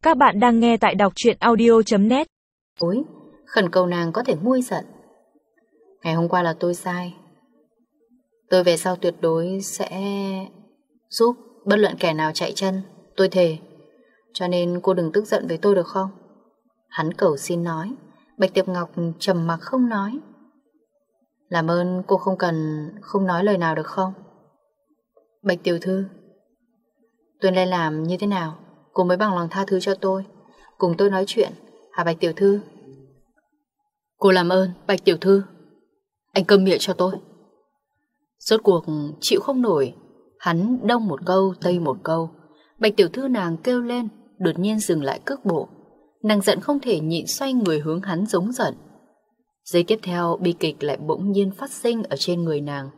Các bạn đang nghe tại đọc truyện audio.net. Ôi, khẩn cầu nàng có thể nguôi giận. Ngày hôm qua là tôi sai. Tôi về sau tuyệt đối sẽ giúp bất luận kẻ nào chạy chân, tôi thề. Cho nên cô đừng tức giận với tôi được không? Hắn cầu xin nói. Bạch Tiệp Ngọc trầm mặc không nói. Làm ơn cô không nói lời nào được không? Bạch tiểu thư, tôi nên làm như thế nào cô mới bằng lòng tha thứ cho tôi, cùng tôi nói chuyện hả Bạch tiểu thư? Cô làm ơn Bạch tiểu thư, anh câm miệng cho tôi. Rốt cuộc chịu không nổi, hắn đông một câu tây một câu. Bạch tiểu thư nàng kêu lên, đột nhiên dừng lại cước bộ. Nàng giận không thể nhịn, xoay người hướng hắn giống giận. Giây tiếp theo bi kịch lại bỗng nhiên phát sinh ở trên người nàng.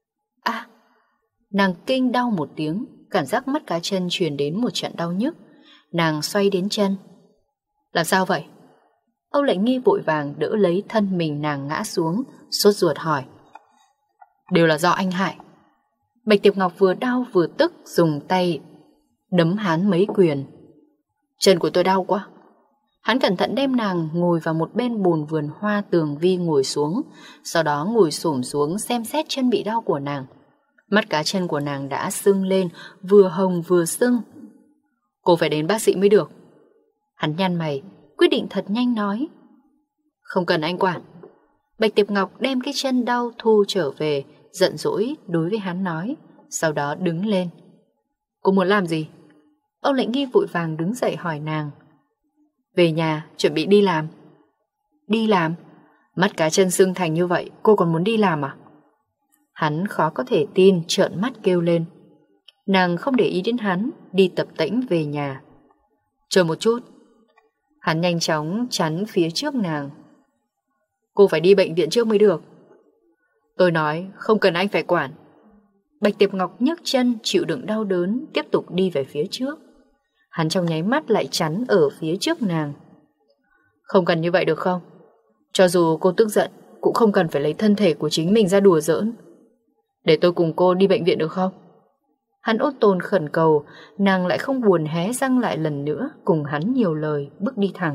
Nàng kinh đau một tiếng, cảm giác mắt cá chân truyền đến một trận đau nhức. Nàng xoay đến chân. Làm sao vậy? Âu Lệnh Nghi vội vàng đỡ lấy thân mình nàng ngã xuống, sốt ruột hỏi. Đều là do anh hại. Bạch Tiệp Ngọc vừa đau vừa tức, dùng tay đấm hắn mấy quyền. Chân của tôi đau quá. Hắn cẩn thận đem nàng ngồi vào một bên bồn vườn hoa tường vi ngồi xuống, sau đó ngồi xổm xuống xem xét chân bị đau của nàng. Mắt cá chân của nàng đã sưng lên, vừa hồng vừa sưng. Cô phải đến bác sĩ mới được. Hắn nhăn mày, quyết định thật nhanh nói. Không cần anh quản. Bạch Tiệp Ngọc đem cái chân đau thu trở về, giận dỗi đối với hắn nói, sau đó đứng lên. Cô muốn làm gì? Âu Lệnh Nghi vội vàng đứng dậy hỏi nàng. Về nhà, chuẩn bị đi làm. Đi làm? Mắt cá chân sưng thành như vậy, cô còn muốn đi làm à? Hắn khó có thể tin, trợn mắt kêu lên. Nàng không để ý đến hắn, đi tập tễnh về nhà. Chờ một chút. Hắn nhanh chóng chắn phía trước nàng. Cô phải đi bệnh viện trước mới được. Tôi nói không cần anh phải quản. Bạch Tiệp Ngọc nhấc chân chịu đựng đau đớn, tiếp tục đi về phía trước. Hắn trong nháy mắt lại chắn ở phía trước nàng. Không cần như vậy được không? Cho dù cô tức giận, cũng không cần phải lấy thân thể của chính mình ra đùa giỡn. Để tôi cùng cô đi bệnh viện được không? Hắn ôn tồn khẩn cầu, nàng lại không buồn hé răng lại lần nữa, cùng hắn nhiều lời, bước đi thẳng.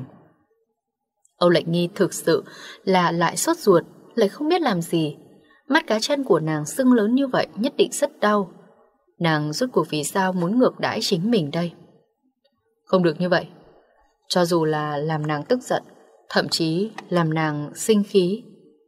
Âu Lệnh Nghi thực sự là lại sốt ruột, lại không biết làm gì. Mắt cá chân của nàng sưng lớn như vậy nhất định rất đau. Nàng rốt cuộc vì sao muốn ngược đãi chính mình đây? Không được như vậy. Cho dù là làm nàng tức giận, thậm chí làm nàng sinh khí.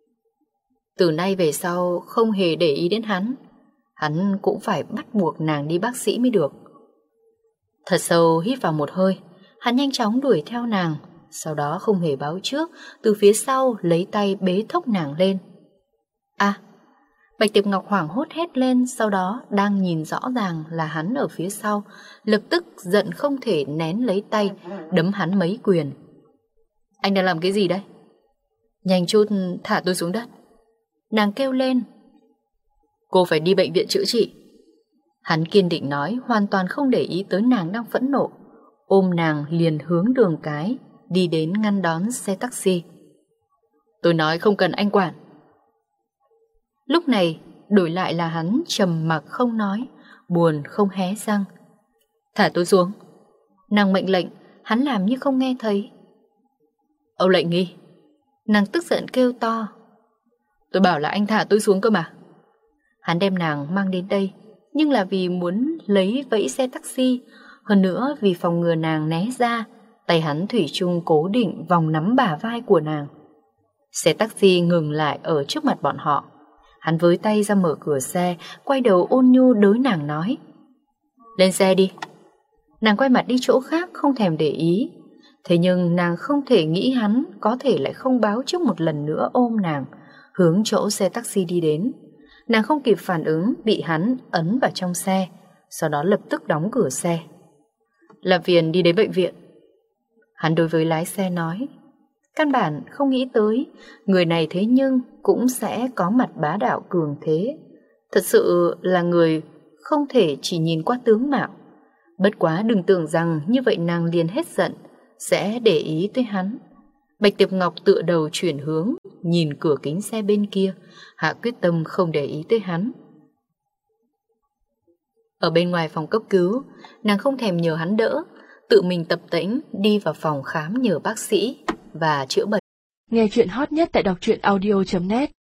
Từ nay về sau không hề để ý đến hắn. Hắn cũng phải bắt buộc nàng đi bác sĩ mới được. Thật sâu hít vào một hơi, hắn nhanh chóng đuổi theo nàng. Sau đó không hề báo trước, từ phía sau lấy tay bế thốc nàng lên. Bạch Tiệp Ngọc hoảng hốt hét lên. Sau đó đang nhìn rõ ràng là hắn ở phía sau, lập tức giận không thể nén, lấy tay đấm hắn mấy quyền. Anh đang làm cái gì đây? Nhanh chút thả tôi xuống đất. Nàng kêu lên. Cô phải đi bệnh viện chữa trị. Hắn kiên định nói, hoàn toàn không để ý tới nàng đang phẫn nộ. Ôm nàng liền hướng đường cái, đi đến ngăn đón xe taxi. Tôi nói không cần anh quản. Lúc này đổi lại là hắn trầm mặc không nói, buồn không hé răng. Thả tôi xuống. Nàng mệnh lệnh, hắn làm như không nghe thấy. Âu Lệnh Nghi. Nàng tức giận kêu to. Tôi bảo là anh thả tôi xuống cơ mà. Hắn đem nàng mang đến đây, nhưng là vì muốn lấy vẫy xe taxi, hơn nữa vì phòng ngừa nàng né ra, tay hắn thủy chung cố định vòng nắm bả vai của nàng. Xe taxi ngừng lại ở trước mặt bọn họ. Hắn với tay ra mở cửa xe, quay đầu ôn nhu đối nàng nói. Lên xe đi. Nàng quay mặt đi chỗ khác, không thèm để ý. Thế nhưng nàng không thể nghĩ hắn có thể lại không báo trước, một lần nữa ôm nàng hướng chỗ xe taxi đi đến. Nàng không kịp phản ứng, bị hắn ấn vào trong xe, sau đó lập tức đóng cửa xe. Làm phiền đi đến bệnh viện. Hắn đối với lái xe nói. Căn bản không nghĩ tới người này thế nhưng cũng sẽ có mặt bá đạo cường thế. Thật sự là người không thể chỉ nhìn qua tướng mạo. Bất quá đừng tưởng rằng như vậy nàng liền hết giận, sẽ để ý tới hắn. Bạch Tiệp Ngọc tựa đầu chuyển hướng, nhìn cửa kính xe bên kia, hạ quyết tâm không để ý tới hắn. Ở bên ngoài phòng cấp cứu, nàng không thèm nhờ hắn đỡ, tự mình tập tễnh đi vào phòng khám nhờ bác sĩ và chữa bệnh. Nghe chuyện hot nhất tại đọc truyện audio.net